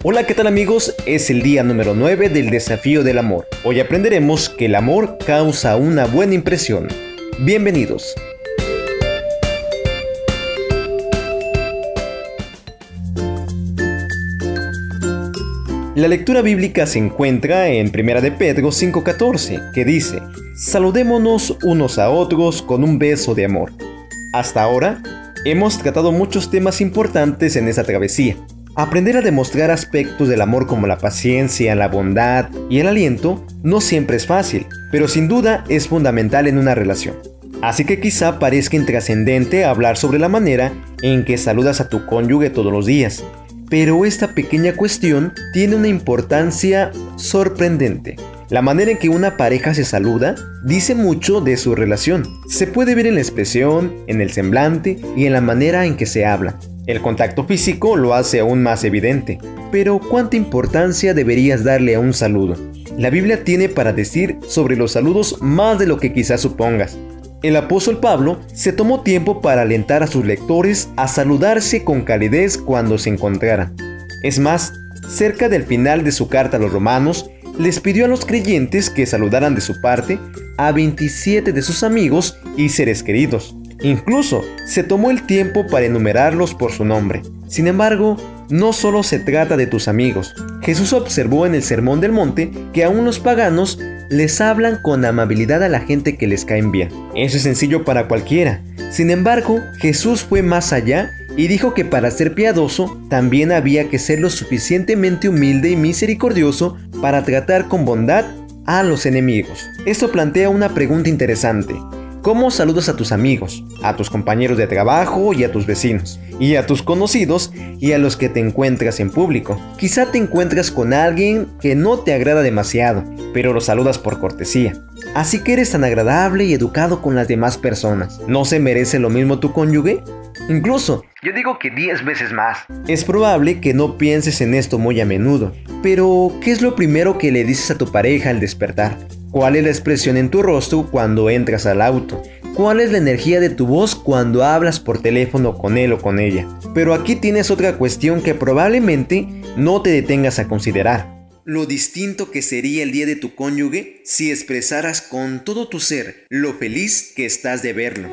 Hola, ¿qué tal amigos? Es el día número 9 del desafío del amor. Hoy aprenderemos que el amor causa una buena impresión. Bienvenidos. La lectura bíblica se encuentra en 1 de Pedro 5:14, que dice: saludémonos unos a otros con un beso de amor. Hasta ahora, hemos tratado muchos temas importantes en esta travesía. Aprender a demostrar aspectos del amor como la paciencia, la bondad y el aliento no siempre es fácil, pero sin duda es fundamental en una relación. Así que quizá parezca intrascendente hablar sobre la manera en que saludas a tu cónyuge todos los días, pero esta pequeña cuestión tiene una importancia sorprendente. La manera en que una pareja se saluda dice mucho de su relación. Se puede ver en la expresión, en el semblante y en la manera en que se habla. El contacto físico lo hace aún más evidente. Pero ¿cuánta importancia deberías darle a un saludo? La Biblia tiene para decir sobre los saludos más de lo que quizás supongas. El apóstol Pablo se tomó tiempo para alentar a sus lectores a saludarse con calidez cuando se encontraran. Es más, cerca del final de su carta a los romanos, les pidió a los creyentes que saludaran de su parte a 27 de sus amigos y seres queridos. Incluso se tomó el tiempo para enumerarlos por su nombre. Sin embargo, no solo se trata de tus amigos. Jesús observó en el Sermón del Monte que aún los paganos les hablan con amabilidad a la gente que les caen bien. Eso es sencillo para cualquiera. Sin embargo, Jesús fue más allá y dijo que para ser piadoso también había que ser lo suficientemente humilde y misericordioso para tratar con bondad a los enemigos. Esto plantea una pregunta interesante. ¿Cómo saludas a tus amigos, a tus compañeros de trabajo y a tus vecinos, y a tus conocidos y a los que te encuentras en público? Quizá te encuentras con alguien que no te agrada demasiado, pero lo saludas por cortesía. Así que eres tan agradable y educado con las demás personas. ¿No se merece lo mismo tu cónyuge? Incluso, yo digo que 10 veces más. Es probable que no pienses en esto muy a menudo, pero ¿qué es lo primero que le dices a tu pareja al despertar? ¿Cuál es la expresión en tu rostro cuando entras al auto? ¿Cuál es la energía de tu voz cuando hablas por teléfono con él o con ella? Pero aquí tienes otra cuestión que probablemente no te detengas a considerar. Lo distinto que sería el día de tu cónyuge si expresaras con todo tu ser lo feliz que estás de verlo.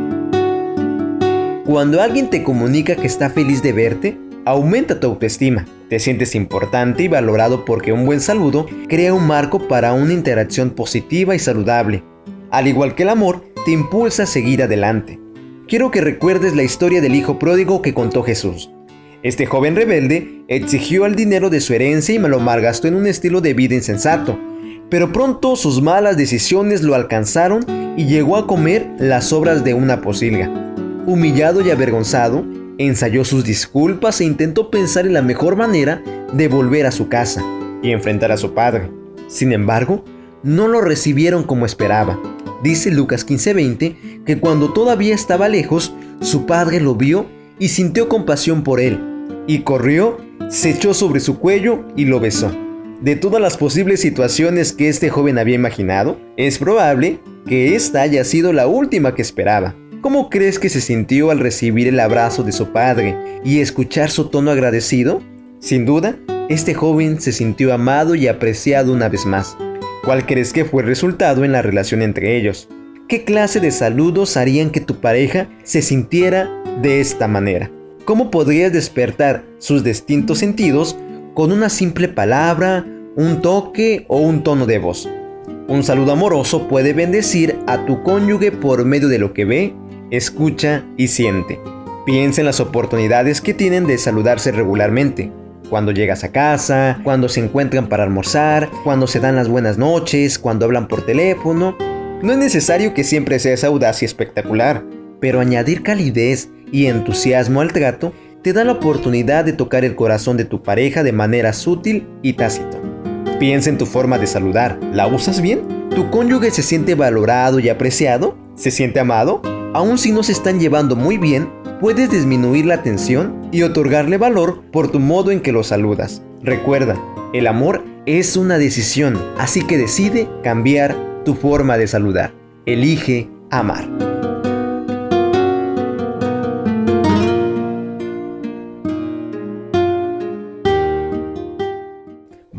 Cuando alguien te comunica que está feliz de verte, aumenta tu autoestima. Te sientes importante y valorado porque un buen saludo crea un marco para una interacción positiva y saludable. Al igual que el amor, te impulsa a seguir adelante. Quiero que recuerdes la historia del hijo pródigo que contó Jesús. Este joven rebelde exigió el dinero de su herencia y me lo malgastó en un estilo de vida insensato. Pero pronto sus malas decisiones lo alcanzaron y llegó a comer las sobras de una pocilga. Humillado y avergonzado, ensayó sus disculpas e intentó pensar en la mejor manera de volver a su casa y enfrentar a su padre. Sin embargo, no lo recibieron como esperaba. Dice Lucas 15:20 que cuando todavía estaba lejos, su padre lo vio y sintió compasión por él, y corrió, se echó sobre su cuello y lo besó. De todas las posibles situaciones que este joven había imaginado, es probable que esta haya sido la última que esperaba. ¿Cómo crees que se sintió al recibir el abrazo de su padre y escuchar su tono agradecido? Sin duda, este joven se sintió amado y apreciado una vez más. ¿Cuál crees que fue el resultado en la relación entre ellos? ¿Qué clase de saludos harían que tu pareja se sintiera de esta manera? ¿Cómo podrías despertar sus distintos sentidos con una simple palabra, un toque o un tono de voz? Un saludo amoroso puede bendecir a tu cónyuge por medio de lo que ve, escucha y siente. Piensa en las oportunidades que tienen de saludarse regularmente. Cuando llegas a casa, cuando se encuentran para almorzar, cuando se dan las buenas noches, cuando hablan por teléfono. No es necesario que siempre seas audaz y espectacular, pero añadir calidez y entusiasmo al trato te da la oportunidad de tocar el corazón de tu pareja de manera sutil y tácita. Piensa en tu forma de saludar. ¿La usas bien? ¿Tu cónyuge se siente valorado y apreciado? ¿Se siente amado? Aun si no se están llevando muy bien, puedes disminuir la tensión y otorgarle valor por tu modo en que lo saludas. Recuerda, el amor es una decisión, así que decide cambiar tu forma de saludar. Elige amar.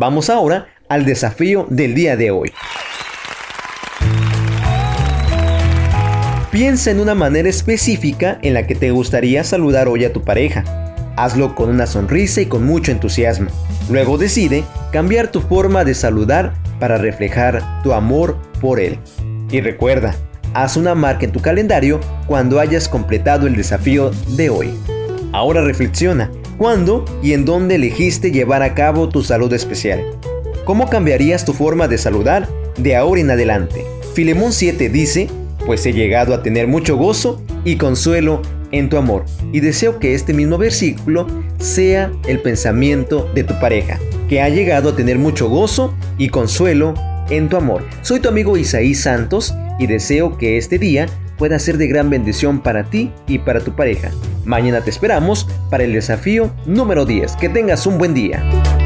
Vamos ahora al desafío del día de hoy. Piensa en una manera específica en la que te gustaría saludar hoy a tu pareja. Hazlo con una sonrisa y con mucho entusiasmo. Luego decide cambiar tu forma de saludar para reflejar tu amor por él. Y recuerda, haz una marca en tu calendario cuando hayas completado el desafío de hoy. Ahora reflexiona, ¿cuándo y en dónde elegiste llevar a cabo tu saludo especial? ¿Cómo cambiarías tu forma de saludar de ahora en adelante? Filemón 7 dice: pues he llegado a tener mucho gozo y consuelo en tu amor. Y deseo que este mismo versículo sea el pensamiento de tu pareja, que ha llegado a tener mucho gozo y consuelo en tu amor. Soy tu amigo Isaí Santos y deseo que este día pueda ser de gran bendición para ti y para tu pareja. Mañana te esperamos para el desafío número 10. Que tengas un buen día.